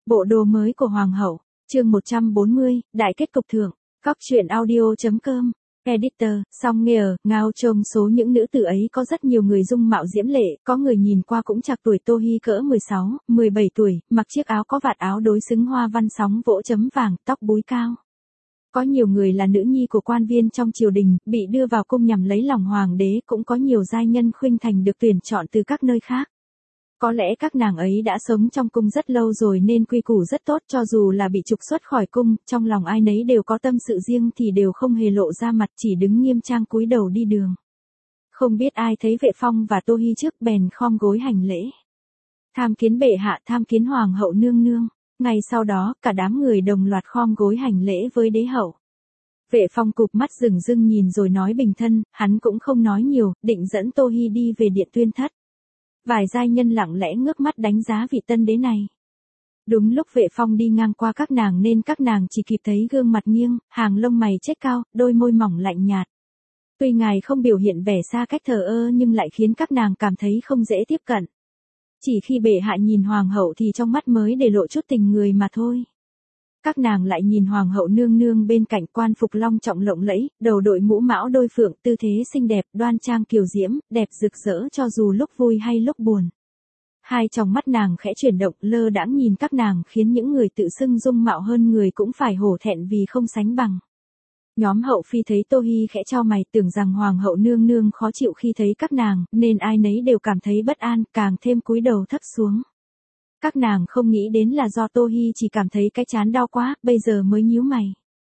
Bộ đồ mới của Hoàng hậu, chương 140, đại kết cục thượng, góc truyện audio.com, editor, song nghe ngao trông số những nữ tử ấy có rất nhiều người dung mạo diễm lệ, có người nhìn qua cũng chạc tuổi Tô Hi cỡ 16, 17 tuổi, mặc chiếc áo có vạt áo đối xứng hoa văn sóng vỗ chấm vàng, tóc búi cao. Có nhiều người là nữ nhi của quan viên trong triều đình, bị đưa vào cung nhằm lấy lòng hoàng đế, cũng có nhiều giai nhân khuynh thành được tuyển chọn từ các nơi khác. Có lẽ các nàng ấy đã sống trong cung rất lâu rồi nên quy củ rất tốt, cho dù là bị trục xuất khỏi cung, trong lòng ai nấy đều có tâm sự riêng thì đều không hề lộ ra mặt, chỉ đứng nghiêm trang cúi đầu đi đường. Không biết ai thấy Vệ Phong và Tô Hi trước bèn khom gối hành lễ. Tham kiến bệ hạ, tham kiến hoàng hậu nương nương. Ngay sau đó, cả đám người đồng loạt khom gối hành lễ với đế hậu. Vệ Phong cụp mắt dửng dưng nhìn rồi nói bình thân, hắn cũng không nói nhiều, định dẫn Tô Hi đi về điện tuyên thất. Vài giai nhân lặng lẽ ngước mắt đánh giá vị tân đế này. Đúng lúc Vệ Phong đi ngang qua các nàng nên các nàng chỉ kịp thấy gương mặt nghiêng, hàng lông mày chếch cao, đôi môi mỏng lạnh nhạt. Tuy ngài không biểu hiện vẻ xa cách thờ ơ nhưng lại khiến các nàng cảm thấy không dễ tiếp cận. Chỉ khi bệ hạ nhìn hoàng hậu thì trong mắt mới để lộ chút tình người mà thôi. Các nàng lại nhìn hoàng hậu nương nương bên cạnh, quan phục long trọng lộng lẫy, đầu đội mũ mão đôi phượng, tư thế xinh đẹp, đoan trang kiều diễm, đẹp rực rỡ cho dù lúc vui hay lúc buồn. Hai tròng mắt nàng khẽ chuyển động, lơ đãng nhìn các nàng, khiến những người tự xưng dung mạo hơn người cũng phải hổ thẹn vì không sánh bằng. Nhóm hậu phi thấy Tô Hi khẽ chau mày, tưởng rằng hoàng hậu nương nương khó chịu khi thấy các nàng, nên ai nấy đều cảm thấy bất an, càng thêm cúi đầu thấp xuống. Các nàng không nghĩ đến là do Tô Hi chỉ cảm thấy cái trán đau quá, bây giờ mới nhíu mày.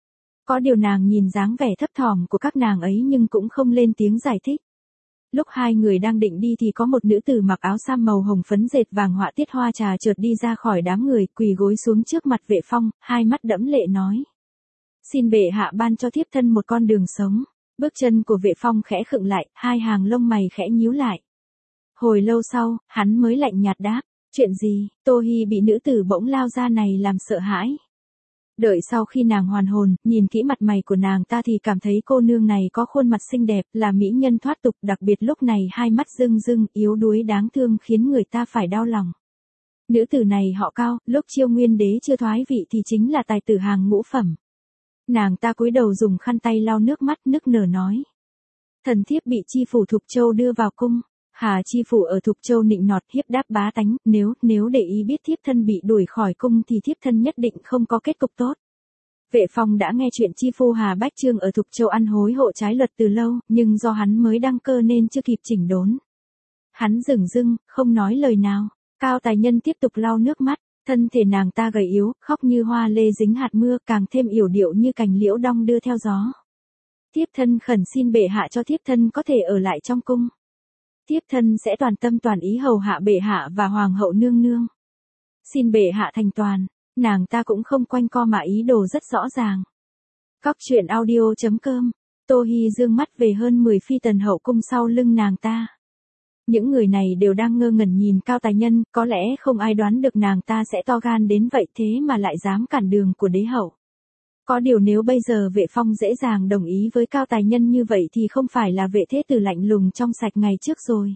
Có điều nàng nhìn dáng vẻ thấp thỏm của các nàng ấy nhưng cũng không lên tiếng giải thích. Lúc hai người đang định đi thì có một nữ tử mặc áo sam màu hồng phấn dệt vàng họa tiết hoa trà chợt đi ra khỏi đám người, quỳ gối xuống trước mặt Vệ Phong, hai mắt đẫm lệ nói: "Xin bệ hạ ban cho thiếp thân một con đường sống." Bước chân của Vệ Phong khẽ khựng lại, hai hàng lông mày khẽ nhíu lại. Hồi lâu sau, hắn mới lạnh nhạt đáp: "Chuyện gì?" Tô Hi bị nữ tử bỗng lao ra này làm sợ hãi. Đợi sau khi nàng hoàn hồn, nhìn kỹ mặt mày của nàng ta thì cảm thấy cô nương này có khuôn mặt xinh đẹp, là mỹ nhân thoát tục, đặc biệt lúc này hai mắt rưng rưng, yếu đuối đáng thương khiến người ta phải đau lòng. Nữ tử này họ Cao, lúc Chiêu Nguyên đế chưa thoái vị thì chính là tài tử hàng ngũ phẩm. Nàng ta cúi đầu dùng khăn tay lau nước mắt, nức nở nói: "Thần thiếp bị chi phủ Thục Châu đưa vào cung. Hà chi phủ ở Thục Châu nịnh nọt hiếp đáp bá tánh, nếu để ý biết thiếp thân bị đuổi khỏi cung thì thiếp thân nhất định không có kết cục tốt." Vệ Phong đã nghe chuyện chi phu Hà Bách Trương ở Thục Châu ăn hối hộ trái luật từ lâu, nhưng do hắn mới đăng cơ nên chưa kịp chỉnh đốn. Hắn dửng dưng, không nói lời nào. Cao tài nhân tiếp tục lau nước mắt, thân thể nàng ta gầy yếu, khóc như hoa lê dính hạt mưa, càng thêm yểu điệu như cành liễu đong đưa theo gió. "Thiếp thân khẩn xin bệ hạ cho thiếp thân có thể ở lại trong cung. Thiếp thân sẽ toàn tâm toàn ý hầu hạ bệ hạ và hoàng hậu nương nương. Xin bệ hạ thành toàn." Nàng ta cũng không quanh co mà ý đồ rất rõ ràng. Góc truyện audio.com, Tô Hi dương mắt về hơn 10 phi tần hậu cung sau lưng nàng ta. Những người này đều đang ngơ ngẩn nhìn Cao tài nhân, có lẽ không ai đoán được nàng ta sẽ to gan đến vậy thế mà lại dám cản đường của đế hậu. Có điều nếu bây giờ Vệ Phong dễ dàng đồng ý với Cao tài nhân như vậy thì không phải là Vệ thế tử lạnh lùng trong sạch ngày trước rồi.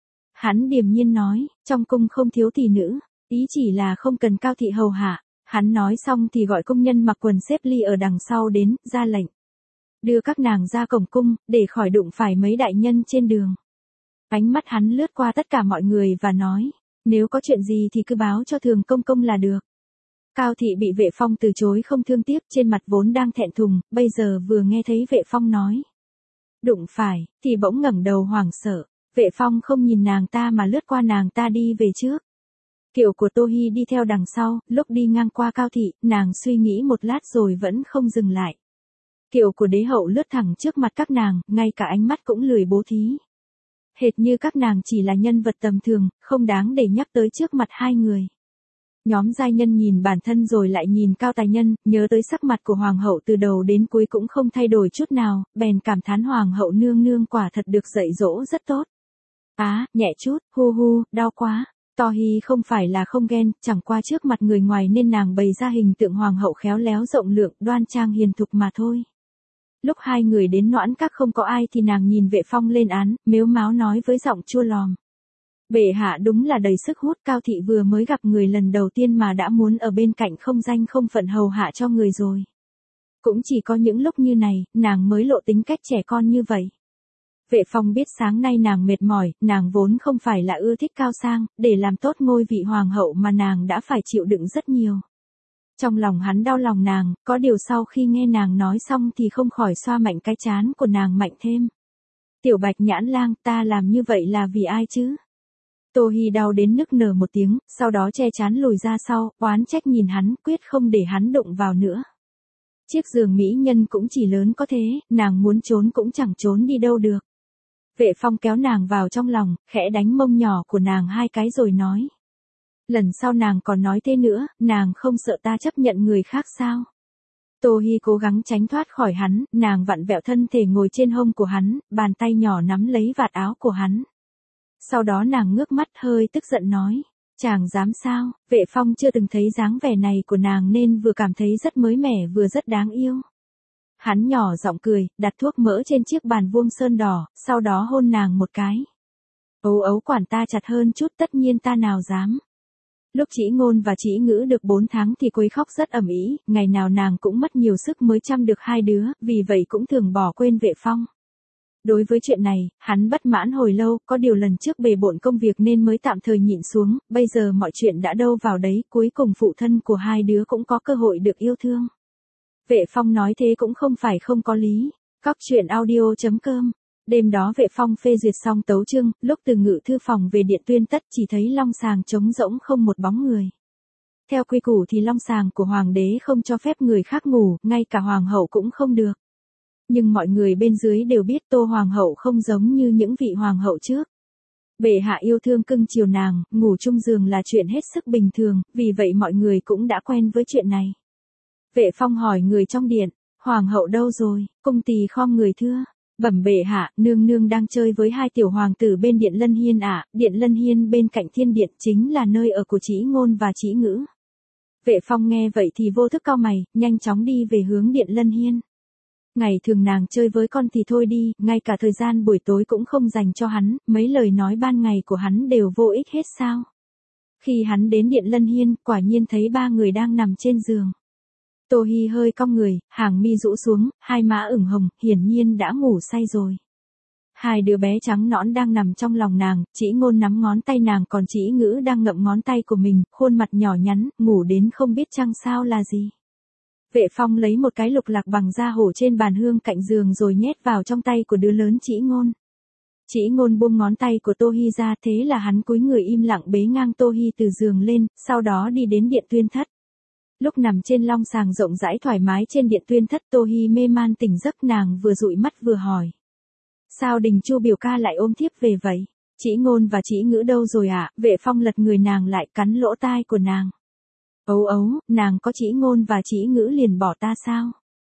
Hắn điềm nhiên nói: "Trong cung không thiếu tỷ nữ, ý chỉ là không cần Cao thị hầu hạ." Hắn nói xong thì gọi công nhân mặc quần xếp ly ở đằng sau đến, ra lệnh: "Đưa các nàng ra cổng cung, để khỏi đụng phải mấy đại nhân trên đường." Ánh mắt hắn lướt qua tất cả mọi người và nói: "Nếu có chuyện gì thì cứ báo cho Thường công công là được." Cao thị bị Vệ Phong từ chối không thương tiếc, trên mặt vốn đang thẹn thùng, bây giờ vừa nghe thấy Vệ Phong nói "đụng phải" thì bỗng ngẩng đầu hoảng sợ. Vệ Phong không nhìn nàng ta mà lướt qua nàng ta đi về trước. Kiệu của Tô Hi đi theo đằng sau, lúc đi ngang qua Cao thị, nàng suy nghĩ một lát rồi vẫn không dừng lại. Kiệu của đế hậu lướt thẳng trước mặt các nàng, ngay cả ánh mắt cũng lười bố thí. Hệt như các nàng chỉ là nhân vật tầm thường, không đáng để nhắc tới trước mặt hai người. Nhóm giai nhân nhìn bản thân rồi lại nhìn Cao tài nhân, nhớ tới sắc mặt của hoàng hậu từ đầu đến cuối cũng không thay đổi chút nào, bèn cảm thán hoàng hậu nương nương quả thật được dạy dỗ rất tốt. Nhẹ chút, hu, đau quá. Tô Hi không phải là không ghen, chẳng qua trước mặt người ngoài nên nàng bày ra hình tượng hoàng hậu khéo léo rộng lượng, đoan trang hiền thục mà thôi. Lúc hai người đến Noãn Các không có ai thì nàng nhìn Vệ Phong lên án, mếu máo nói với giọng chua lòm: Bệ hạ đúng là đầy sức hút, Cao thị vừa mới gặp người lần đầu tiên mà đã muốn ở bên cạnh không danh không phận hầu hạ cho người rồi. Cũng chỉ có những lúc như này, nàng mới lộ tính cách trẻ con như vậy. Vệ Phong biết sáng nay nàng mệt mỏi, nàng vốn không phải là ưa thích Cao Sang, để làm tốt ngôi vị hoàng hậu mà nàng đã phải chịu đựng rất nhiều. Trong lòng hắn đau lòng nàng, có điều sau khi nghe nàng nói xong thì không khỏi xoa mạnh cái trán của nàng mạnh thêm. Tiểu Bạch Nhãn Lang, ta làm như vậy là vì ai chứ? Tô Hi đau đến nức nở một tiếng, sau đó che trán lùi ra sau, oán trách nhìn hắn, quyết không để hắn đụng vào nữa. Chiếc giường mỹ nhân cũng chỉ lớn có thế, nàng muốn trốn cũng chẳng trốn đi đâu được. Vệ Phong kéo nàng vào trong lòng, khẽ đánh mông nhỏ của nàng 2 cái rồi nói. Lần sau nàng còn nói thế nữa, nàng không sợ ta chấp nhận người khác sao? Tô Hi cố gắng tránh thoát khỏi hắn, nàng vặn vẹo thân thể ngồi trên hông của hắn, bàn tay nhỏ nắm lấy vạt áo của hắn. Sau đó nàng ngước mắt hơi tức giận nói. Chàng dám sao? Vệ Phong chưa từng thấy dáng vẻ này của nàng nên vừa cảm thấy rất mới mẻ vừa rất đáng yêu. Hắn nhỏ giọng cười, đặt thuốc mỡ trên chiếc bàn vuông sơn đỏ, sau đó hôn nàng một cái. Ấu ấu quản ta chặt hơn chút, tất nhiên ta nào dám. Lúc Chỉ Ngôn và Chỉ Ngữ được 4 tháng thì quấy khóc rất ầm ĩ, ngày nào nàng cũng mất nhiều sức mới chăm được 2 đứa, vì vậy cũng thường bỏ quên Vệ Phong. Đối với chuyện này, hắn bất mãn hồi lâu, có điều lần trước bề bộn công việc nên mới tạm thời nhịn xuống, bây giờ mọi chuyện đã đâu vào đấy, cuối cùng phụ thân của 2 đứa cũng có cơ hội được yêu thương. Vệ Phong nói thế cũng không phải không có lý. Các chuyện audio.com. Đêm đó Vệ Phong phê duyệt xong tấu chương, lúc từ ngự thư phòng về Điện Tuyên Tất chỉ thấy long sàng trống rỗng không một bóng người. Theo quy củ thì long sàng của hoàng đế không cho phép người khác ngủ, ngay cả hoàng hậu cũng không được. Nhưng mọi người bên dưới đều biết Tô hoàng hậu không giống như những vị hoàng hậu trước. Bệ hạ yêu thương cưng chiều nàng, ngủ chung giường là chuyện hết sức bình thường, vì vậy mọi người cũng đã quen với chuyện này. Vệ Phong hỏi người trong điện, hoàng hậu đâu rồi? Cung tỳ khom người thưa. Bẩm bệ hạ, nương nương đang chơi với 2 tiểu hoàng tử bên Điện Lân Hiên ạ, Điện Lân Hiên bên cạnh Thiên Điện chính là nơi ở của Chỉ Ngôn và Chỉ Ngữ. Vệ Phong nghe vậy thì vô thức cau mày, nhanh chóng đi về hướng Điện Lân Hiên. Ngày thường nàng chơi với con thì thôi đi, ngay cả thời gian buổi tối cũng không dành cho hắn, mấy lời nói ban ngày của hắn đều vô ích hết sao. Khi hắn đến Điện Lân Hiên, quả nhiên thấy 3 người đang nằm trên giường. Tô Hi hơi cong người, hàng mi rũ xuống, 2 má ửng hồng, hiển nhiên đã ngủ say rồi. 2 đứa bé trắng nõn đang nằm trong lòng nàng, Chỉ Ngôn nắm ngón tay nàng còn Chỉ Ngữ đang ngậm ngón tay của mình, khuôn mặt nhỏ nhắn, ngủ đến không biết chăng sao là gì. Vệ Phong lấy một cái lục lạc bằng da hổ trên bàn hương cạnh giường rồi nhét vào trong tay của đứa lớn Chỉ Ngôn. Chỉ Ngôn buông ngón tay của Tô Hi ra, thế là hắn cúi người im lặng bế ngang Tô Hi từ giường lên, sau đó đi đến Điện Tuyên Thất. Lúc nằm trên long sàng rộng rãi thoải mái trên Điện Tuyên Thất, Tô Hi mê man tỉnh giấc, nàng vừa dụi mắt vừa hỏi. Sao Đình Chu biểu ca lại ôm thiếp về vậy? Chỉ Ngôn và Chỉ Ngữ đâu rồi ạ? Vệ Phong lật người nàng lại, cắn lỗ tai của nàng. Ấu ấu, nàng có Chỉ Ngôn và Chỉ Ngữ liền bỏ ta sao?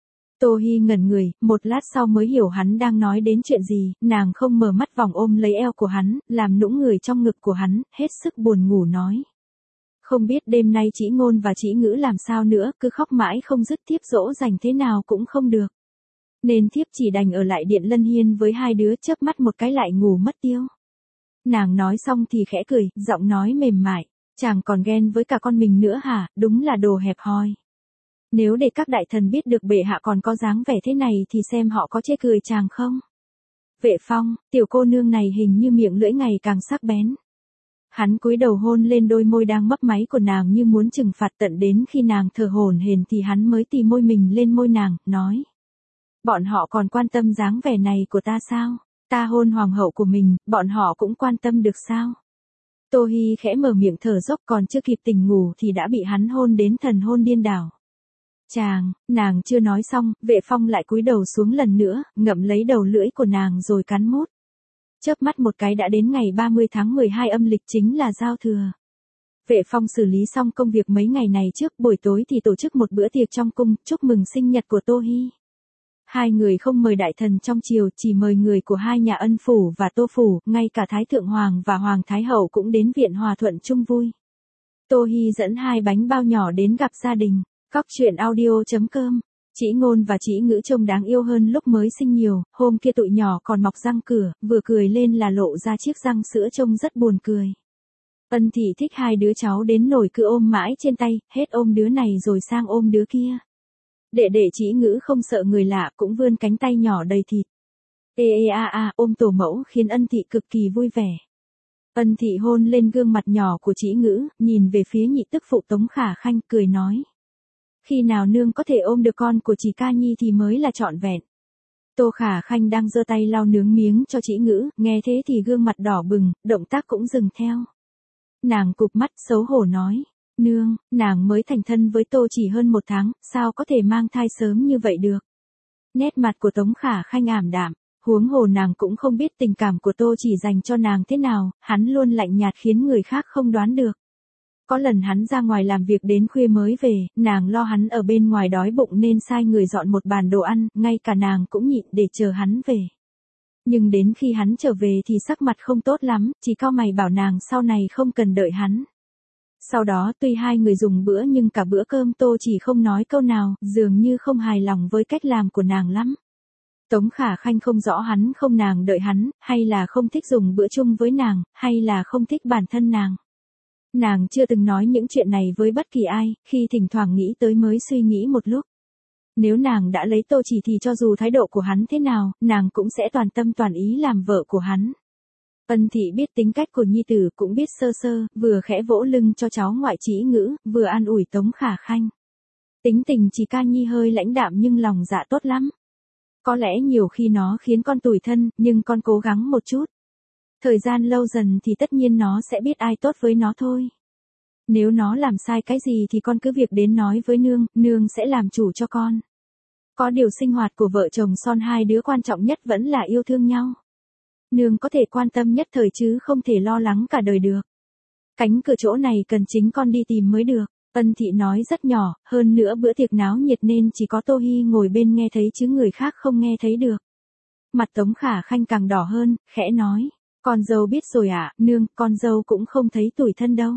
Tô Hi ngẩn người, một lát sau mới hiểu hắn đang nói đến chuyện gì, nàng không mở mắt vòng ôm lấy eo của hắn, làm nũng người trong ngực của hắn, hết sức buồn ngủ nói. Không biết đêm nay Chỉ Ngôn và Chỉ Ngữ làm sao nữa, cứ khóc mãi không dứt, thiếp dỗ dành thế nào cũng không được. Nên thiếp chỉ đành ở lại Điện Lân Hiên với 2 đứa, chớp mắt một cái lại ngủ mất tiêu. Nàng nói xong thì khẽ cười, giọng nói mềm mại. Chàng còn ghen với cả con mình nữa hả, đúng là đồ hẹp hòi. Nếu để các đại thần biết được bệ hạ còn có dáng vẻ thế này thì xem họ có chê cười chàng không? Vệ Phong, tiểu cô nương này hình như miệng lưỡi ngày càng sắc bén. Hắn cúi đầu hôn lên đôi môi đang mấp máy của nàng như muốn trừng phạt, tận đến khi nàng thở hổn hển thì hắn mới tì môi mình lên môi nàng, nói. Bọn họ còn quan tâm dáng vẻ này của ta sao? Ta hôn hoàng hậu của mình, bọn họ cũng quan tâm được sao? Tô Hi khẽ mở miệng thở dốc, còn chưa kịp tỉnh ngủ thì đã bị hắn hôn đến thần hôn điên đảo. Chàng, nàng chưa nói xong, Vệ Phong lại cúi đầu xuống lần nữa, ngậm lấy đầu lưỡi của nàng rồi cắn mút. Chớp mắt một cái đã đến ngày 30 tháng 12 âm lịch, chính là giao thừa. Vệ Phong xử lý xong công việc mấy ngày này trước, buổi tối thì tổ chức một bữa tiệc trong cung, chúc mừng sinh nhật của Tô Hi. 2 người không mời đại thần trong triều, chỉ mời người của 2 nhà Ân phủ và Tô phủ, ngay cả Thái thượng hoàng và Hoàng thái hậu cũng đến viện hòa thuận chung vui. Tô Hi dẫn 2 bánh bao nhỏ đến gặp gia đình. Các chuyện audio.com Chỉ Ngôn và Chỉ Ngữ trông đáng yêu hơn lúc mới sinh nhiều, hôm kia tụi nhỏ còn mọc răng cửa, vừa cười lên là lộ ra chiếc răng sữa trông rất buồn cười. Ân Thị thích hai đứa cháu đến nổi cứ ôm mãi trên tay, hết ôm đứa này rồi sang ôm đứa kia. Đệ Chỉ Ngữ không sợ người lạ cũng vươn cánh tay nhỏ đầy thịt. Ôm tổ mẫu khiến Ân Thị cực kỳ vui vẻ. Ân Thị hôn lên gương mặt nhỏ của Chỉ Ngữ, nhìn về phía nhị tức phụ Tống Khả Khanh cười nói. Khi nào nương có thể ôm được con của chị Ca Nhi thì mới là trọn vẹn. Tô Khả Khanh đang giơ tay lau nướng miếng cho Chỉ Ngữ, nghe thế thì gương mặt đỏ bừng, động tác cũng dừng theo. Nàng cụp mắt xấu hổ nói, nương, nàng mới thành thân với Tô chỉ hơn 1 tháng, sao có thể mang thai sớm như vậy được. Nét mặt của Tống Khả Khanh ảm đạm, huống hồ nàng cũng không biết tình cảm của Tô chỉ dành cho nàng thế nào, hắn luôn lạnh nhạt khiến người khác không đoán được. Có lần hắn ra ngoài làm việc đến khuya mới về, nàng lo hắn ở bên ngoài đói bụng nên sai người dọn một bàn đồ ăn, ngay cả nàng cũng nhịn để chờ hắn về. Nhưng đến khi hắn trở về thì sắc mặt không tốt lắm, chỉ cau mày bảo nàng sau này không cần đợi hắn. Sau đó tuy hai người dùng bữa nhưng cả bữa cơm Tô chỉ không nói câu nào, dường như không hài lòng với cách làm của nàng lắm. Tống Khả Khanh không rõ hắn không nàng đợi hắn, hay là không thích dùng bữa chung với nàng, hay là không thích bản thân nàng. Nàng chưa từng nói những chuyện này với bất kỳ ai, khi thỉnh thoảng nghĩ tới mới suy nghĩ một lúc. Nếu nàng đã lấy Tô chỉ thì cho dù thái độ của hắn thế nào, nàng cũng sẽ toàn tâm toàn ý làm vợ của hắn. Ân Thị biết tính cách của nhi tử cũng biết sơ sơ, vừa khẽ vỗ lưng cho cháu ngoại Chỉ Ngữ, vừa an ủi Tống Khả Khanh. Tính tình chị Ca Nhi hơi lãnh đạm nhưng lòng dạ tốt lắm. Có lẽ nhiều khi nó khiến con tủi thân, nhưng con cố gắng một chút. Thời gian lâu dần thì tất nhiên nó sẽ biết ai tốt với nó thôi. Nếu nó làm sai cái gì thì con cứ việc đến nói với nương, nương sẽ làm chủ cho con. Có điều sinh hoạt của vợ chồng son hai đứa quan trọng nhất vẫn là yêu thương nhau. Nương có thể quan tâm nhất thời chứ không thể lo lắng cả đời được. Cánh cửa chỗ này cần chính con đi tìm mới được. Ân Thị nói rất nhỏ, hơn nữa bữa tiệc náo nhiệt nên chỉ có Tô Hi ngồi bên nghe thấy chứ người khác không nghe thấy được. Mặt Tống Khả Khanh càng đỏ hơn, khẽ nói. Con dâu biết rồi ạ, nương, con dâu cũng không thấy tủi thân đâu.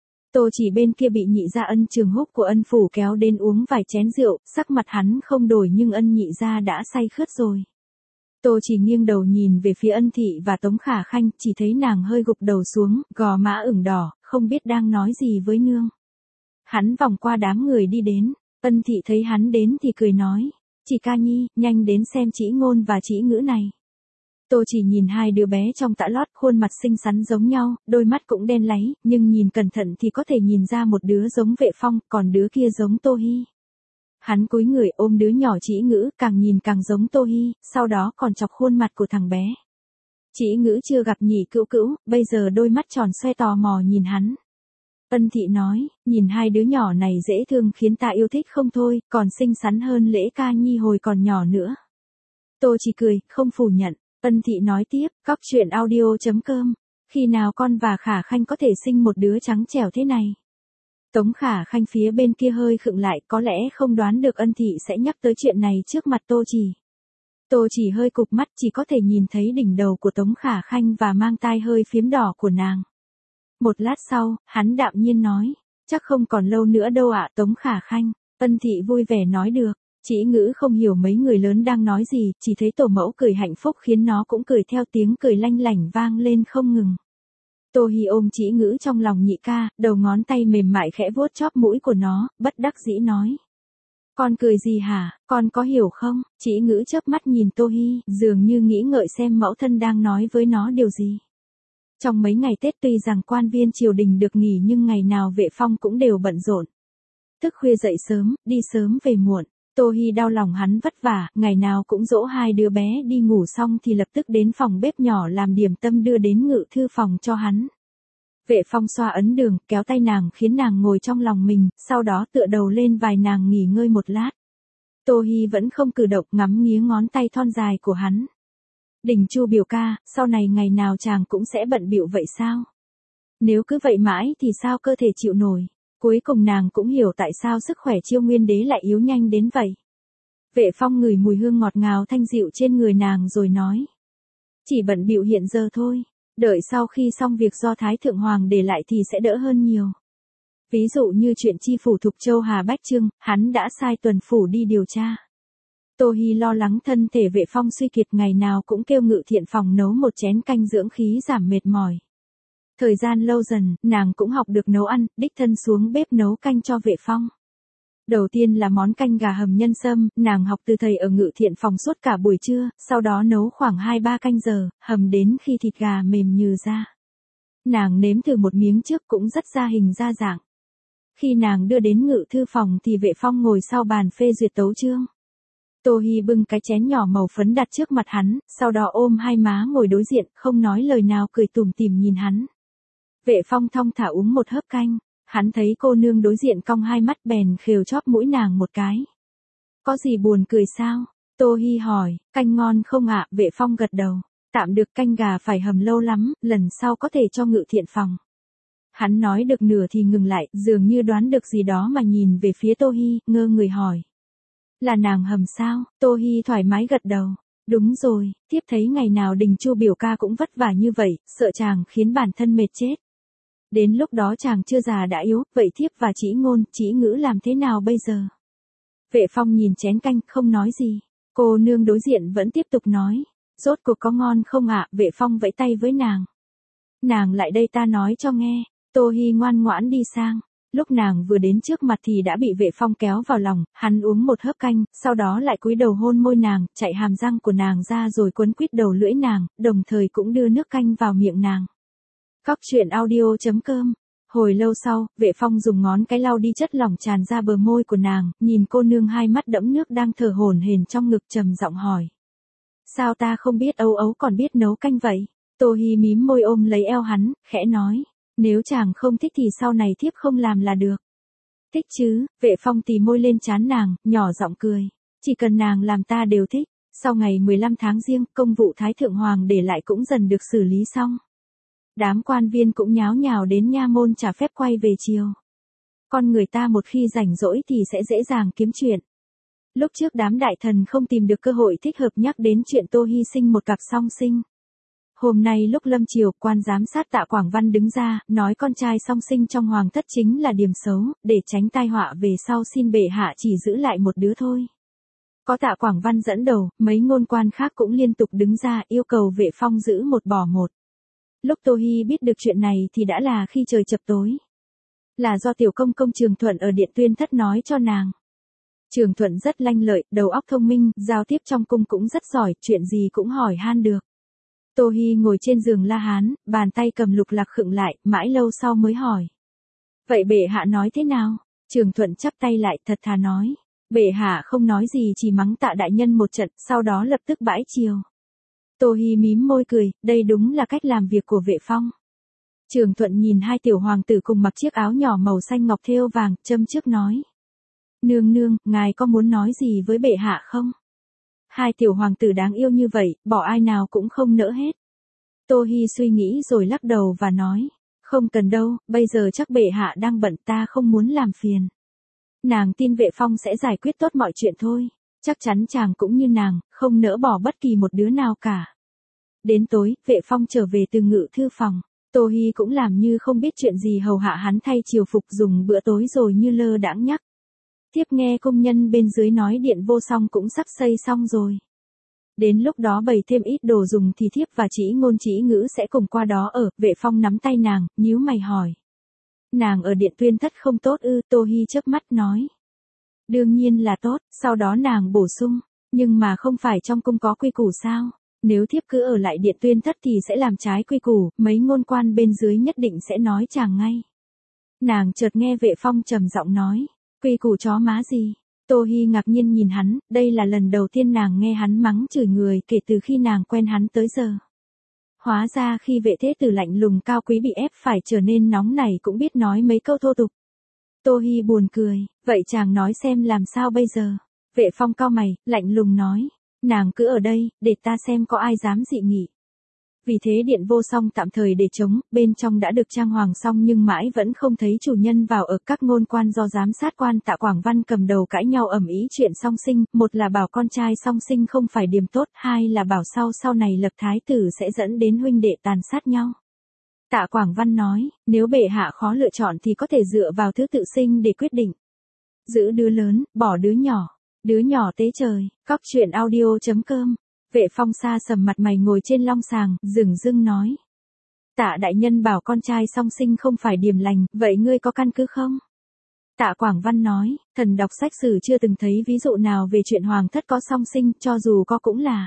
Tô chỉ bên kia bị nhị gia Ân Trường Húc của Ân phủ kéo đến uống vài chén rượu, sắc mặt hắn không đổi nhưng Ân nhị gia đã say khướt rồi. Tô chỉ nghiêng đầu nhìn về phía Ân Thị và Tống Khả Khanh, chỉ thấy nàng hơi gục đầu xuống, gò má ửng đỏ, không biết đang nói gì với nương. Hắn vòng qua đám người đi đến, Ân Thị thấy hắn đến thì cười nói, chị Ca Nhi, nhanh đến xem Chỉ Ngôn và Chỉ Ngữ này. Tô chỉ nhìn hai đứa bé trong tã lót, khuôn mặt xinh xắn giống nhau, đôi mắt cũng đen láy, nhưng nhìn cẩn thận thì có thể nhìn ra một đứa giống Vệ Phong, còn đứa kia giống Tô Hi. Hắn cúi người ôm đứa nhỏ Chỉ Ngữ, càng nhìn càng giống Tô Hi, sau đó còn chọc khuôn mặt của thằng bé. Chỉ Ngữ chưa gặp nhị cữu cữu, bây giờ đôi mắt tròn xoe tò mò nhìn hắn. Ân Thị nói, nhìn hai đứa nhỏ này dễ thương khiến ta yêu thích không thôi, còn xinh xắn hơn Lễ Ca Nhi hồi còn nhỏ nữa. Tô chỉ cười, không phủ nhận. Ân Thị nói tiếp, cóc truyện audio.com, khi nào con và Khả Khanh có thể sinh một đứa trắng trẻo thế này. Tống Khả Khanh phía bên kia hơi khựng lại, có lẽ không đoán được Ân Thị sẽ nhắc tới chuyện này trước mặt Tô chỉ. Tô chỉ hơi cụp mắt, chỉ có thể nhìn thấy đỉnh đầu của Tống Khả Khanh và mang tai hơi phím đỏ của nàng. Một lát sau, hắn đạm nhiên nói, chắc không còn lâu nữa đâu ạ Tống Khả Khanh. Ân Thị vui vẻ nói được. Chỉ Ngữ không hiểu mấy người lớn đang nói gì, chỉ thấy tổ mẫu cười hạnh phúc khiến nó cũng cười theo, tiếng cười lanh lảnh vang lên không ngừng. Tô Hi ôm Chỉ Ngữ trong lòng nhị ca, đầu ngón tay mềm mại khẽ vuốt chóp mũi của nó, bất đắc dĩ nói. Con cười gì hả, con có hiểu không? Chỉ Ngữ chớp mắt nhìn Tô Hi, dường như nghĩ ngợi xem mẫu thân đang nói với nó điều gì. Trong mấy ngày Tết tuy rằng quan viên triều đình được nghỉ nhưng ngày nào Vệ Phong cũng đều bận rộn. Thức khuya dậy sớm, đi sớm về muộn. Tô Hi đau lòng hắn vất vả, ngày nào cũng dỗ hai đứa bé đi ngủ xong thì lập tức đến phòng bếp nhỏ làm điểm tâm đưa đến ngự thư phòng cho hắn. Vệ Phong xoa ấn đường, kéo tay nàng khiến nàng ngồi trong lòng mình, sau đó tựa đầu lên vai nàng nghỉ ngơi một lát. Tô Hi vẫn không cử động, ngắm nghía ngón tay thon dài của hắn. Đình Chu biểu ca, sau này ngày nào chàng cũng sẽ bận bịu vậy sao? Nếu cứ vậy mãi thì sao cơ thể chịu nổi? Cuối cùng nàng cũng hiểu tại sao sức khỏe Chiêu Nguyên Đế lại yếu nhanh đến vậy. Vệ Phong ngửi mùi hương ngọt ngào thanh dịu trên người nàng rồi nói. Chỉ bận bịu hiện giờ thôi, đợi sau khi xong việc do Thái Thượng Hoàng để lại thì sẽ đỡ hơn nhiều. Ví dụ như chuyện chi phủ Thục Châu Hà Bách Trương, hắn đã sai tuần phủ đi điều tra. Tô Hi lo lắng thân thể Vệ Phong suy kiệt, ngày nào cũng kêu Ngự Thiện phòng nấu một chén canh dưỡng khí giảm mệt mỏi. Thời gian lâu dần, nàng cũng học được nấu ăn, đích thân xuống bếp nấu canh cho Vệ Phong. Đầu tiên là món canh gà hầm nhân sâm, nàng học từ thầy ở Ngự Thiện phòng suốt cả buổi trưa, sau đó nấu khoảng 2-3 canh giờ, hầm đến khi thịt gà mềm nhừ ra. Nàng nếm thử một miếng trước cũng rất ra hình ra dạng. Khi nàng đưa đến Ngự thư phòng thì Vệ Phong ngồi sau bàn phê duyệt tấu chương. Tô Hi bưng cái chén nhỏ màu phấn đặt trước mặt hắn, sau đó ôm hai má ngồi đối diện, không nói lời nào, cười tủm tỉm nhìn hắn. Vệ Phong thong thả uống một hớp canh, hắn thấy cô nương đối diện cong hai mắt bèn khều chóp mũi nàng một cái. Có gì buồn cười sao? Tô Hi hỏi, canh ngon không ạ? Vệ Phong gật đầu, tạm được, canh gà phải hầm lâu lắm, lần sau có thể cho Ngự Thiện phòng. Hắn nói được nửa thì ngừng lại, dường như đoán được gì đó mà nhìn về phía Tô Hi, ngơ người hỏi. Là nàng hầm sao? Tô Hi thoải mái gật đầu. Đúng rồi, thiếp thấy ngày nào Đình Chu biểu ca cũng vất vả như vậy, sợ chàng khiến bản thân mệt chết. Đến lúc đó chàng chưa già đã yếu, vậy thiếp và Chỉ Ngôn, Chỉ Ngữ làm thế nào bây giờ? Vệ Phong nhìn chén canh, không nói gì. Cô nương đối diện vẫn tiếp tục nói. Rốt cuộc có ngon không ạ? Vệ Phong vẫy tay với nàng. Nàng lại đây ta nói cho nghe. Tô Hi ngoan ngoãn đi sang. Lúc nàng vừa đến trước mặt thì đã bị Vệ Phong kéo vào lòng, hắn uống một hớp canh, sau đó lại cúi đầu hôn môi nàng, chạy hàm răng của nàng ra rồi quấn quýt đầu lưỡi nàng, đồng thời cũng đưa nước canh vào miệng nàng. Cóc truyện audio.com. Hồi lâu sau, Vệ Phong dùng ngón cái lau đi chất lỏng tràn ra bờ môi của nàng, nhìn cô nương hai mắt đẫm nước đang thở hổn hển trong ngực, trầm giọng hỏi. Sao ta không biết ấu ấu còn biết nấu canh vậy? Tô Hi mím môi ôm lấy eo hắn, khẽ nói. Nếu chàng không thích thì sau này thiếp không làm là được. Thích chứ? Vệ Phong tì môi lên trán nàng, nhỏ giọng cười. Chỉ cần nàng làm ta đều thích. Sau ngày 15 tháng Giêng, công vụ Thái Thượng Hoàng để lại cũng dần được xử lý xong. Đám quan viên cũng nháo nhào đến nha môn trả phép quay về chiều. Con người ta một khi rảnh rỗi thì sẽ dễ dàng kiếm chuyện. Lúc trước đám đại thần không tìm được cơ hội thích hợp nhắc đến chuyện Tô Hi sinh một cặp song sinh. Hôm nay lúc lâm chiều, quan giám sát Tạ Quảng Văn đứng ra, nói con trai song sinh trong hoàng thất chính là điểm xấu, để tránh tai họa về sau xin bệ hạ chỉ giữ lại một đứa thôi. Có Tạ Quảng Văn dẫn đầu, mấy ngôn quan khác cũng liên tục đứng ra yêu cầu Vệ Phong giữ một bỏ một. Lúc Tô Hi biết được chuyện này thì đã là khi trời chập tối. Là do tiểu công công Trường Thuận ở Điện Tuyên Thất nói cho nàng. Trường Thuận rất lanh lợi, đầu óc thông minh, giao tiếp trong cung cũng rất giỏi, chuyện gì cũng hỏi han được. Tô Hi ngồi trên giường La Hán, bàn tay cầm lục lạc khựng lại, mãi lâu sau mới hỏi. Vậy bệ hạ nói thế nào? Trường Thuận chắp tay lại, thật thà nói. Bệ hạ không nói gì, chỉ mắng Tạ đại nhân một trận, sau đó lập tức bãi chiều. Tô Hi mím môi cười, đây đúng là cách làm việc của Vệ Phong. Trường Thuận nhìn hai tiểu hoàng tử cùng mặc chiếc áo nhỏ màu xanh ngọc thêu vàng, châm trước nói. Nương nương, ngài có muốn nói gì với bệ hạ không? Hai tiểu hoàng tử đáng yêu như vậy, bỏ ai nào cũng không nỡ hết. Tô Hi suy nghĩ rồi lắc đầu và nói. Không cần đâu, bây giờ chắc bệ hạ đang bận, ta không muốn làm phiền. Nàng tin Vệ Phong sẽ giải quyết tốt mọi chuyện thôi. Chắc chắn chàng cũng như nàng, không nỡ bỏ bất kỳ một đứa nào cả. Đến tối, Vệ Phong trở về từ Ngự thư phòng. Tô Hi cũng làm như không biết chuyện gì, hầu hạ hắn thay triều phục dùng bữa tối rồi như lơ đãng nhắc. Tiếp nghe công nhân bên dưới nói Điện Vô Song cũng sắp xây xong rồi. Đến lúc đó bày thêm ít đồ dùng thì thiếp và Chỉ Ngôn Chỉ Ngữ sẽ cùng qua đó ở. Vệ Phong nắm tay nàng, nhíu mày hỏi. Nàng ở Điện Tuyên Thất không tốt ư? Tô Hi chớp mắt nói. Đương nhiên là tốt, sau đó nàng bổ sung. Nhưng mà không phải trong cung có quy củ sao? Nếu thiếp cứ ở lại Điện Tuyên Thất thì sẽ làm trái quy củ, mấy ngôn quan bên dưới nhất định sẽ nói chàng ngay. Nàng chợt nghe Vệ Phong trầm giọng nói. Quy củ chó má gì? Tô Hi ngạc nhiên nhìn hắn, đây là lần đầu tiên nàng nghe hắn mắng chửi người kể từ khi nàng quen hắn tới giờ. Hóa ra khi Vệ thế tử lạnh lùng cao quý bị ép phải trở nên nóng nảy cũng biết nói mấy câu thô tục. Tô Hi buồn cười, vậy chàng nói xem làm sao bây giờ? Vệ Phong cau mày, lạnh lùng nói, nàng cứ ở đây, để ta xem có ai dám dị nghị. Vì thế Điện Vô Song tạm thời để trống, bên trong đã được trang hoàng xong nhưng mãi vẫn không thấy chủ nhân vào ở. Các ngôn quan do giám sát quan Tạ Quảng Văn cầm đầu cãi nhau ầm ĩ chuyện song sinh, một là bảo con trai song sinh không phải điểm tốt, hai là bảo sau này lập thái tử sẽ dẫn đến huynh đệ tàn sát nhau. Tạ Quảng Văn nói, nếu bệ hạ khó lựa chọn thì có thể dựa vào thứ tự sinh để quyết định. Giữ đứa lớn, bỏ đứa nhỏ tế trời. Cóc truyện audio.com. Vệ Phong xa sầm mặt mày ngồi trên long sàng, dửng dưng nói. Tạ đại nhân bảo con trai song sinh không phải điềm lành, vậy ngươi có căn cứ không? Tạ Quảng Văn nói, thần đọc sách sử chưa từng thấy ví dụ nào về chuyện hoàng thất có song sinh, cho dù có cũng là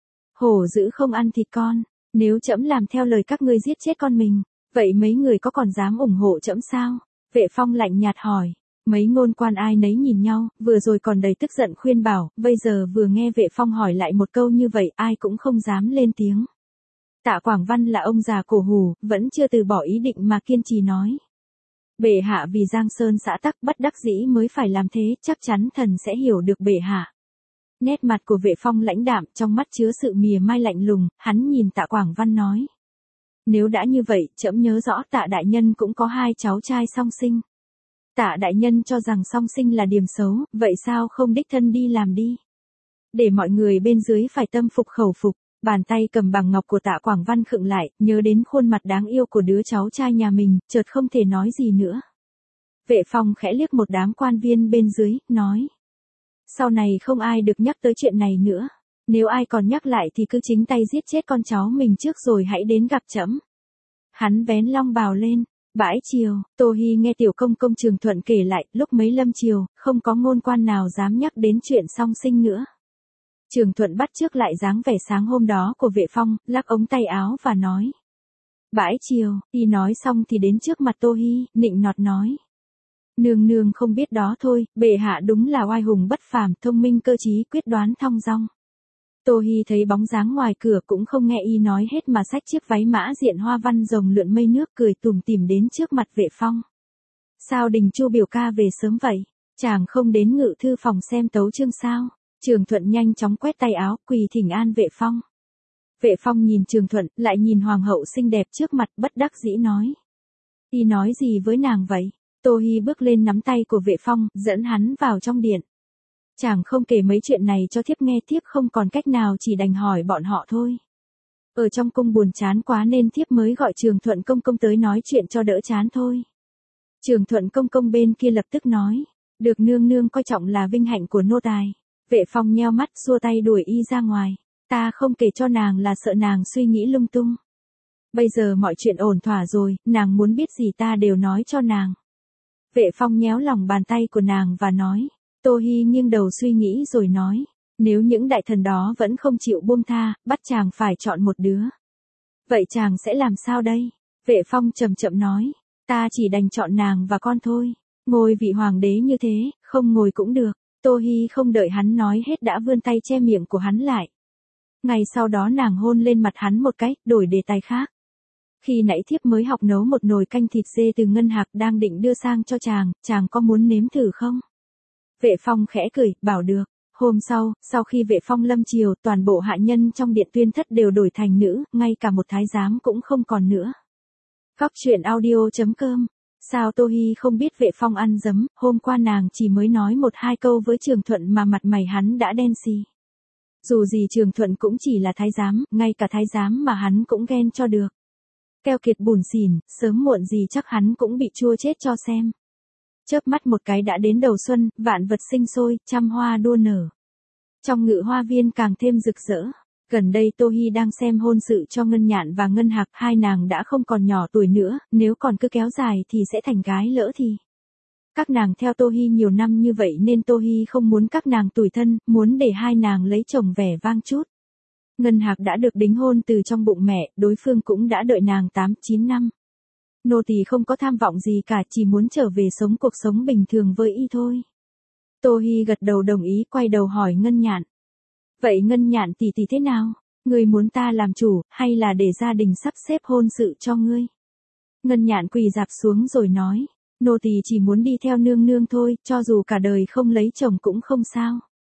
hổ dữ không ăn thịt con. Nếu trẫm làm theo lời các ngươi giết chết con mình, vậy mấy người có còn dám ủng hộ trẫm sao? Vệ Phong lạnh nhạt hỏi. Mấy ngôn quan ai nấy nhìn nhau, vừa rồi còn đầy tức giận khuyên bảo, bây giờ vừa nghe Vệ Phong hỏi lại một câu như vậy ai cũng không dám lên tiếng. Tạ Quảng Văn là ông già cổ hủ, vẫn chưa từ bỏ ý định mà kiên trì nói. Bệ hạ vì Giang Sơn xã tắc bất đắc dĩ mới phải làm thế, chắc chắn thần sẽ hiểu được bệ hạ. Nét mặt của Vệ Phong lãnh đạm, trong mắt chứa sự mỉa mai lạnh lùng, hắn nhìn Tạ Quảng Văn nói. Nếu đã như vậy, trẫm nhớ rõ Tạ đại nhân cũng có 2 cháu trai song sinh. Tạ đại nhân cho rằng song sinh là điểm xấu, vậy sao không đích thân đi làm đi? Để mọi người bên dưới phải tâm phục khẩu phục. Bàn tay cầm bằng ngọc của Tạ Quảng Văn khựng lại, nhớ đến khuôn mặt đáng yêu của đứa cháu trai nhà mình, chợt không thể nói gì nữa. Vệ Phong khẽ liếc một đám quan viên bên dưới, nói. Sau này không ai được nhắc tới chuyện này nữa. Nếu ai còn nhắc lại thì cứ chính tay giết chết con cháu mình trước rồi hãy đến gặp trẫm. Hắn vén long bào lên. Bãi chiều, Tô Hi nghe tiểu công công Trường Thuận kể lại, lúc mấy lâm chiều, không có ngôn quan nào dám nhắc đến chuyện song sinh nữa. Trường Thuận bắt chước lại dáng vẻ sáng hôm đó của Vệ Phong, lắc ống tay áo và nói. Bãi chiều, y nói xong thì đến trước mặt Tô Hi, nịnh nọt nói. Nương nương không biết đó thôi, bệ hạ đúng là oai hùng bất phàm, thông minh cơ trí, quyết đoán thong dong. Tô Hi thấy bóng dáng ngoài cửa cũng không nghe y nói hết mà xách chiếc váy mã diện hoa văn rồng lượn mây nước cười tủm tỉm đến trước mặt Vệ Phong. Sao Đình Chu biểu ca về sớm vậy? Chàng không đến ngự thư phòng xem tấu chương sao? Trường Thuận nhanh chóng quét tay áo, quỳ thỉnh an Vệ Phong. Vệ Phong nhìn Trường Thuận, lại nhìn hoàng hậu xinh đẹp trước mặt, bất đắc dĩ nói. Y nói gì với nàng vậy? Tô Hi bước lên nắm tay của Vệ Phong, dẫn hắn vào trong điện. Chàng không kể mấy chuyện này cho thiếp nghe, thiếp không còn cách nào chỉ đành hỏi bọn họ thôi. Ở trong cung buồn chán quá nên thiếp mới gọi Trường Thuận công công tới nói chuyện cho đỡ chán thôi. Trường Thuận công công bên kia lập tức nói. Được nương nương coi trọng là vinh hạnh của nô tài. Vệ Phong nheo mắt xua tay đuổi y ra ngoài. Ta không kể cho nàng là sợ nàng suy nghĩ lung tung. Bây giờ mọi chuyện ổn thỏa rồi, nàng muốn biết gì ta đều nói cho nàng. Vệ Phong nhéo lòng bàn tay của nàng và nói. Tô Hi nghiêng đầu suy nghĩ rồi nói. Nếu những đại thần đó vẫn không chịu buông tha, bắt chàng phải chọn một đứa. Vậy chàng sẽ làm sao đây? Vệ Phong chậm chậm nói. Ta chỉ đành chọn nàng và con thôi. Ngôi vị hoàng đế như thế, không ngồi cũng được. Tô Hi không đợi hắn nói hết đã vươn tay che miệng của hắn lại. Ngày sau đó nàng hôn lên mặt hắn một cái, đổi đề tài khác. Khi nãy thiếp mới học nấu một nồi canh thịt dê từ ngân hạc đang định đưa sang cho chàng có muốn nếm thử không? Vệ Phong khẽ cười, bảo được. Hôm sau khi Vệ Phong lâm triều, toàn bộ hạ nhân trong điện Tuyên thất đều đổi thành nữ, ngay cả một thái giám cũng không còn nữa. Cóc truyện audio.com. Sao Tô Hi không biết Vệ Phong ăn dấm, hôm qua nàng chỉ mới nói 1-2 câu với Trường Thuận mà mặt mày hắn đã đen xì. Dù gì Trường Thuận cũng chỉ là thái giám, ngay cả thái giám mà hắn cũng ghen cho được. Keo kiệt bủn xỉn, sớm muộn gì chắc hắn cũng bị chua chết cho xem. Chớp mắt một cái đã đến đầu xuân, vạn vật sinh sôi, trăm hoa đua nở. Trong ngự hoa viên càng thêm rực rỡ. Gần đây Tô Hi đang xem hôn sự cho Ngân Nhạn và Ngân Hạc, hai nàng đã không còn nhỏ tuổi nữa, nếu còn cứ kéo dài thì sẽ thành gái lỡ thì. Các nàng theo Tô Hi nhiều năm như vậy nên Tô Hi không muốn các nàng tủi thân, muốn để hai nàng lấy chồng vẻ vang chút. Ngân Hạc đã được đính hôn từ trong bụng mẹ, đối phương cũng đã đợi nàng 8-9 năm. Nô tỳ không có tham vọng gì cả, chỉ muốn trở về sống cuộc sống bình thường với y thôi. Tô Hi gật đầu đồng ý, quay đầu hỏi Ngân Nhạn. Vậy Ngân Nhạn tỷ tỷ thế nào? Ngươi muốn ta làm chủ, hay là để gia đình sắp xếp hôn sự cho ngươi? Ngân Nhạn quỳ rạp xuống rồi nói. Nô tỳ chỉ muốn đi theo nương nương thôi, cho dù cả đời không lấy chồng cũng không sao.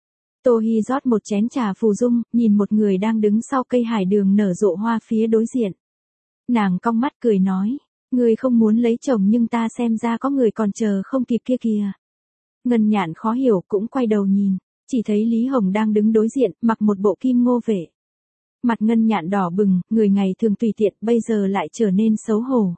Tô Hi rót một chén trà phù dung, nhìn một người đang đứng sau cây hải đường nở rộ hoa phía đối diện. Nàng cong mắt cười nói. Ngươi không muốn lấy chồng nhưng ta xem ra có người còn chờ không kịp kia kìa. Ngân Nhạn khó hiểu cũng quay đầu nhìn. Chỉ thấy Lý Hồng đang đứng đối diện, mặc một bộ kim ngô vệ. Mặt Ngân Nhạn đỏ bừng, người ngày thường tùy tiện bây giờ lại trở nên xấu hổ.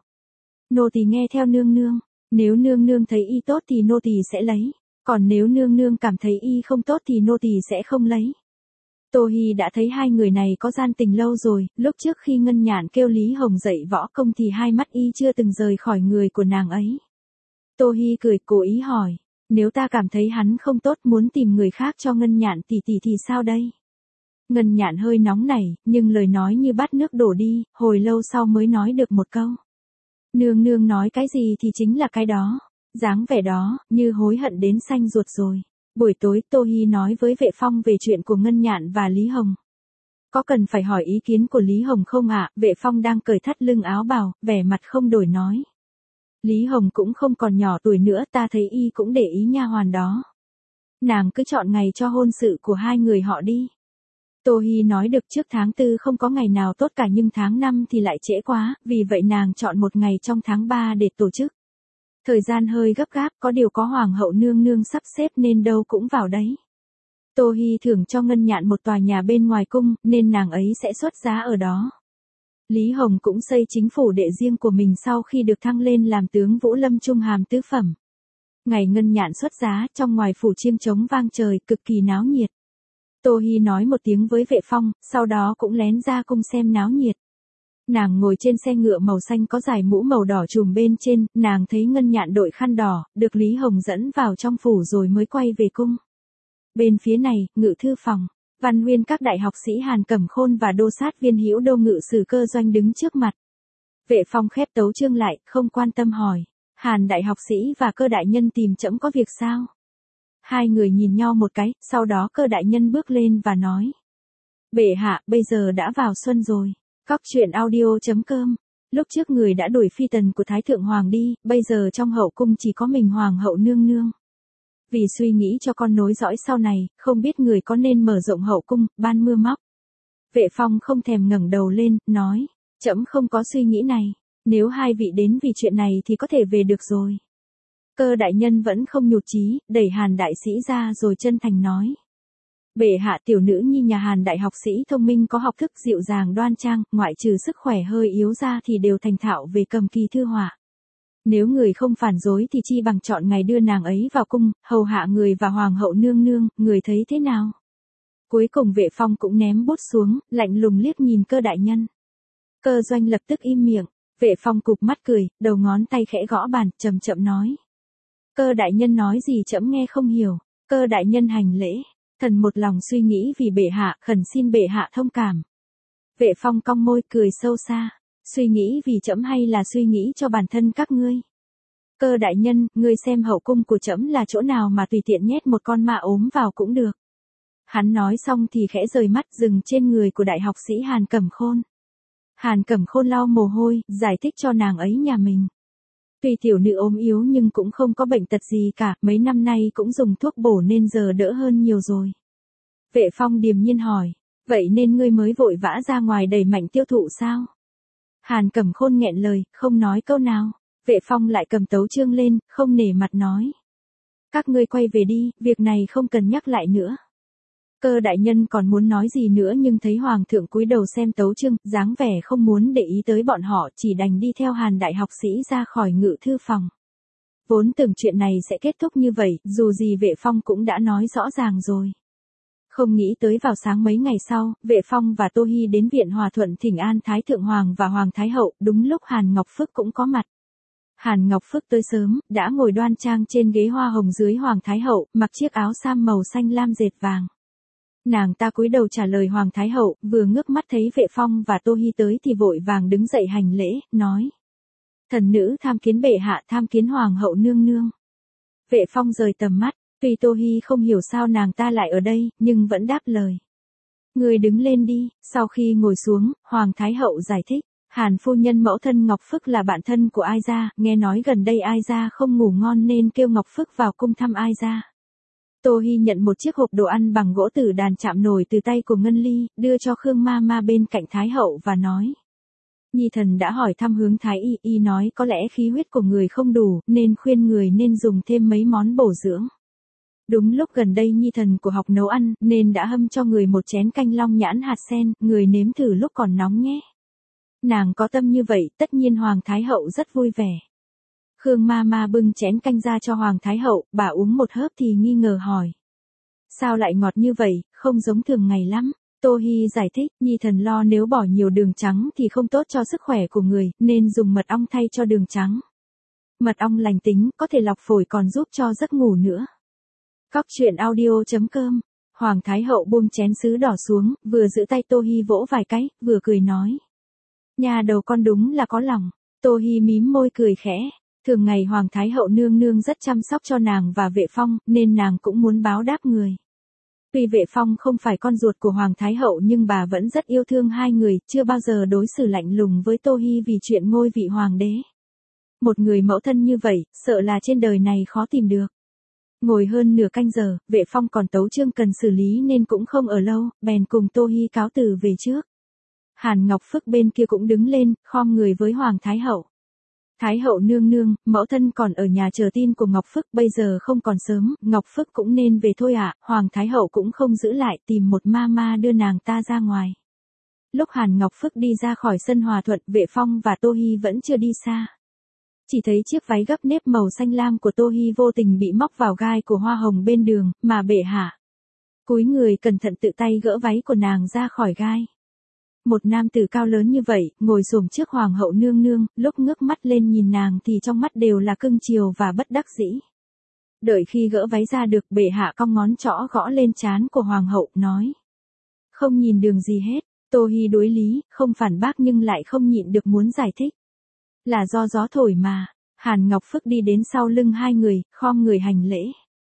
Nô tỳ nghe theo nương nương, nếu nương nương thấy y tốt thì nô tỳ sẽ lấy, còn nếu nương nương cảm thấy y không tốt thì nô tỳ sẽ không lấy. Tô Hi đã thấy hai người này có gian tình lâu rồi, lúc trước khi Ngân Nhạn kêu Lý Hồng dạy võ công thì hai mắt y chưa từng rời khỏi người của nàng ấy. Tô Hi cười cố ý hỏi, nếu ta cảm thấy hắn không tốt muốn tìm người khác cho Ngân Nhạn tỷ tỷ thì sao đây? Ngân Nhạn hơi nóng nảy, nhưng lời nói như bát nước đổ đi, hồi lâu sau mới nói được một câu. Nương nương nói cái gì thì chính là cái đó, dáng vẻ đó, như hối hận đến xanh ruột rồi. Buổi tối Tô Hi nói với Vệ Phong về chuyện của Ngân Nhạn và Lý Hồng. Có cần phải hỏi ý kiến của Lý Hồng không ạ? Vệ Phong đang cởi thắt lưng áo bào, vẻ mặt không đổi nói. Lý Hồng cũng không còn nhỏ tuổi nữa, ta thấy y cũng để ý nha hoàn đó. Nàng cứ chọn ngày cho hôn sự của hai người họ đi. Tô Hi nói được trước tháng 4 không có ngày nào tốt cả nhưng tháng 5 thì lại trễ quá, vì vậy nàng chọn một ngày trong tháng 3 để tổ chức. Thời gian hơi gấp gáp, có điều có hoàng hậu nương nương sắp xếp nên đâu cũng vào đấy. Tô Hi thưởng cho Ngân Nhạn một tòa nhà bên ngoài cung, nên nàng ấy sẽ xuất giá ở đó. Lý Hồng cũng xây chính phủ đệ riêng của mình sau khi được thăng lên làm tướng Vũ Lâm Trung hàm tứ phẩm. Ngày Ngân Nhạn xuất giá, trong ngoài phủ chiêng trống vang trời, cực kỳ náo nhiệt. Tô Hi nói một tiếng với Vệ Phong, sau đó cũng lén ra cung xem náo nhiệt. Nàng ngồi trên xe ngựa màu xanh có dải mũ màu đỏ trùm bên trên, nàng thấy Ngân Nhạn đội khăn đỏ, được Lý Hồng dẫn vào trong phủ rồi mới quay về cung. Bên phía này, ngự thư phòng, văn nguyên các đại học sĩ Hàn Cẩm Khôn và đô sát viên Hữu Đô ngự sử Cơ Doanh đứng trước mặt. Vệ Phong khép tấu chương lại, không quan tâm hỏi, Hàn đại học sĩ và Cơ đại nhân tìm trẫm có việc sao? Hai người nhìn nhau một cái, sau đó Cơ đại nhân bước lên và nói. Bệ hạ, bây giờ đã vào xuân rồi. Cóc truyện audio.com. Lúc trước người đã đuổi phi tần của Thái Thượng Hoàng đi, bây giờ trong hậu cung chỉ có mình Hoàng hậu nương nương. Vì suy nghĩ cho con nối dõi sau này, không biết người có nên mở rộng hậu cung, ban mưa móc. Vệ Phong không thèm ngẩng đầu lên, nói, trẫm không có suy nghĩ này, nếu hai vị đến vì chuyện này thì có thể về được rồi. Cơ đại nhân vẫn không nhụt chí, đẩy Hàn đại sĩ ra rồi chân thành nói. Bệ hạ, tiểu nữ nhi nhà Hàn đại học sĩ thông minh có học thức dịu dàng đoan trang, ngoại trừ sức khỏe hơi yếu ra thì đều thành thạo về cầm kỳ thư họa. Nếu người không phản đối thì chi bằng chọn ngày đưa nàng ấy vào cung, hầu hạ người và hoàng hậu nương nương, người thấy thế nào? Cuối cùng Vệ Phong cũng ném bút xuống, lạnh lùng liếc nhìn Cơ đại nhân. Cơ Doanh lập tức im miệng, Vệ Phong cụp mắt cười, đầu ngón tay khẽ gõ bàn, chậm chậm nói. Cơ đại nhân nói gì trẫm nghe không hiểu. Cơ đại nhân hành lễ, thần một lòng suy nghĩ vì bệ hạ, khẩn xin bệ hạ thông cảm. Vệ Phong cong môi cười sâu xa, suy nghĩ vì trẫm hay là suy nghĩ cho bản thân các ngươi? Cơ đại nhân, ngươi xem hậu cung của trẫm là chỗ nào mà tùy tiện nhét một con ma ốm vào cũng được. Hắn nói xong thì khẽ rời mắt dừng trên người của đại học sĩ Hàn Cẩm Khôn. Hàn Cẩm Khôn lau mồ hôi, giải thích cho nàng ấy nhà mình. Tuy tiểu nữ ốm yếu nhưng cũng không có bệnh tật gì cả, mấy năm nay cũng dùng thuốc bổ nên giờ đỡ hơn nhiều rồi. Vệ Phong điềm nhiên hỏi, vậy nên ngươi mới vội vã ra ngoài đẩy mạnh tiêu thụ sao? Hàn Cẩm Khôn nghẹn lời, không nói câu nào. Vệ Phong lại cầm tấu chương lên, không nể mặt nói. Các ngươi quay về đi, việc này không cần nhắc lại nữa. Cơ đại nhân còn muốn nói gì nữa nhưng thấy hoàng thượng cúi đầu xem tấu chương, dáng vẻ không muốn để ý tới bọn họ, chỉ đành đi theo Hàn đại học sĩ ra khỏi ngự thư phòng. Vốn tưởng chuyện này sẽ kết thúc như vậy, dù gì Vệ Phong cũng đã nói rõ ràng rồi. Không nghĩ tới vào sáng mấy ngày sau, Vệ Phong và Tô Hi đến viện Hòa Thuận thỉnh an Thái Thượng Hoàng và Hoàng Thái Hậu, đúng lúc Hàn Ngọc Phước cũng có mặt. Hàn Ngọc Phước tới sớm, đã ngồi đoan trang trên ghế hoa hồng dưới Hoàng Thái Hậu, mặc chiếc áo sam màu xanh lam dệt vàng. Nàng ta cúi đầu trả lời Hoàng Thái Hậu, vừa ngước mắt thấy Vệ Phong và Tô Hi tới thì vội vàng đứng dậy hành lễ, nói. Thần nữ tham kiến bệ hạ, tham kiến Hoàng hậu nương nương. Vệ Phong rời tầm mắt, tuy Tô Hi không hiểu sao nàng ta lại ở đây, nhưng vẫn đáp lời. Người đứng lên đi, sau khi ngồi xuống, Hoàng Thái Hậu giải thích. Hàn phu nhân mẫu thân Ngọc Phước là bạn thân của Ai Gia, nghe nói gần đây Ai Gia không ngủ ngon nên kêu Ngọc Phước vào cung thăm Ai Gia. Tô Hi nhận một chiếc hộp đồ ăn bằng gỗ tử đàn chạm nổi từ tay của Ngân Ly, đưa cho Khương Ma Ma bên cạnh Thái Hậu và nói. Nhi thần đã hỏi thăm hướng Thái y nói có lẽ khí huyết của người không đủ, nên khuyên người nên dùng thêm mấy món bổ dưỡng. Đúng lúc gần đây nhi thần của học nấu ăn nên đã hâm cho người một chén canh long nhãn hạt sen, người nếm thử lúc còn nóng nhé. Nàng có tâm như vậy, tất nhiên Hoàng Thái Hậu rất vui vẻ. Khương ma bưng chén canh ra cho Hoàng Thái Hậu, bà uống một hớp thì nghi ngờ hỏi. Sao lại ngọt như vậy, không giống thường ngày lắm. Tô Hi giải thích, nhi thần lo nếu bỏ nhiều đường trắng thì không tốt cho sức khỏe của người, nên dùng mật ong thay cho đường trắng. Mật ong lành tính, có thể lọc phổi còn giúp cho giấc ngủ nữa. Cóc truyện audio.com. Hoàng Thái Hậu buông chén sứ đỏ xuống, vừa giữ tay Tô Hi vỗ vài cái, vừa cười nói. Nhà đầu con đúng là có lòng. Tô Hi mím môi cười khẽ. Thường ngày Hoàng Thái Hậu nương nương rất chăm sóc cho nàng và Vệ Phong, nên nàng cũng muốn báo đáp người. Tuy Vệ Phong không phải con ruột của Hoàng Thái Hậu nhưng bà vẫn rất yêu thương hai người, chưa bao giờ đối xử lạnh lùng với Tô Hi vì chuyện ngôi vị hoàng đế. Một người mẫu thân như vậy, sợ là trên đời này khó tìm được. Ngồi hơn nửa canh giờ, Vệ Phong còn tấu chương cần xử lý nên cũng không ở lâu, bèn cùng Tô Hi cáo từ về trước. Hàn Ngọc Phước bên kia cũng đứng lên, khom người với Hoàng Thái Hậu. Thái Hậu nương nương, mẫu thân còn ở nhà chờ tin của Ngọc Phước, bây giờ không còn sớm, Ngọc Phước cũng nên về thôi ạ. Hoàng Thái Hậu cũng không giữ lại, tìm một ma đưa nàng ta ra ngoài. Lúc Hàn Ngọc Phước đi ra khỏi sân Hòa Thuận, Vệ Phong và Tô Hi vẫn chưa đi xa. Chỉ thấy chiếc váy gấp nếp màu xanh lam của Tô Hi vô tình bị móc vào gai của hoa hồng bên đường, mà bệ hạ. Cúi người cẩn thận tự tay gỡ váy của nàng ra khỏi gai. Một nam tử cao lớn như vậy, ngồi xổm trước Hoàng hậu nương nương, lúc ngước mắt lên nhìn nàng thì trong mắt đều là cưng chiều và bất đắc dĩ. Đợi khi gỡ váy ra được, bệ hạ cong ngón trỏ gõ lên trán của Hoàng hậu, nói. Không nhìn đường gì hết. Tô Hi đối lý, không phản bác nhưng lại không nhịn được muốn giải thích. Là do gió thổi mà. Hàn Ngọc Phước đi đến sau lưng hai người, khom người hành lễ.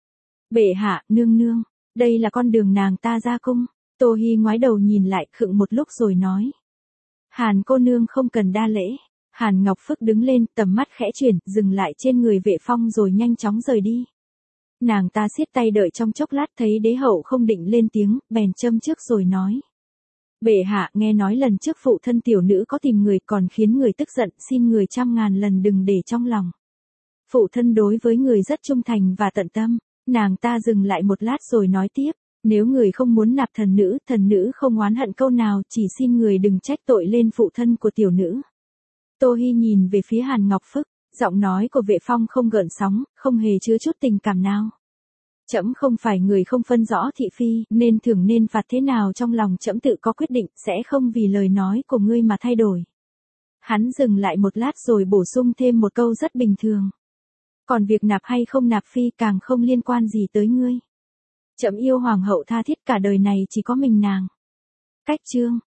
Bệ hạ, nương nương, đây là con đường nàng ta ra cung. Tô Hi ngoái đầu nhìn lại, khựng một lúc rồi nói. Hàn cô nương không cần đa lễ. Hàn Ngọc Phước đứng lên, tầm mắt khẽ chuyển, dừng lại trên người Vệ Phong rồi nhanh chóng rời đi. Nàng ta siết tay đợi trong chốc lát, thấy đế hậu không định lên tiếng, bèn châm trước rồi nói. Bệ hạ, nghe nói lần trước phụ thân tiểu nữ có tìm người còn khiến người tức giận, xin người 100.000 lần đừng để trong lòng. Phụ thân đối với người rất trung thành và tận tâm. Nàng ta dừng lại một lát rồi nói tiếp. Nếu người không muốn nạp thần nữ không oán hận câu nào, chỉ xin người đừng trách tội lên phụ thân của tiểu nữ. Tô Hi nhìn về phía Hàn Ngọc Phước, giọng nói của Vệ Phong không gợn sóng, không hề chứa chút tình cảm nào. Trẫm không phải người không phân rõ thị phi, nên thưởng nên phạt thế nào trong lòng trẫm tự có quyết định, sẽ không vì lời nói của ngươi mà thay đổi. Hắn dừng lại một lát rồi bổ sung thêm một câu rất bình thường. Còn việc nạp hay không nạp phi càng không liên quan gì tới ngươi. Trẫm yêu hoàng hậu tha thiết, cả đời này chỉ có mình nàng. Cách chương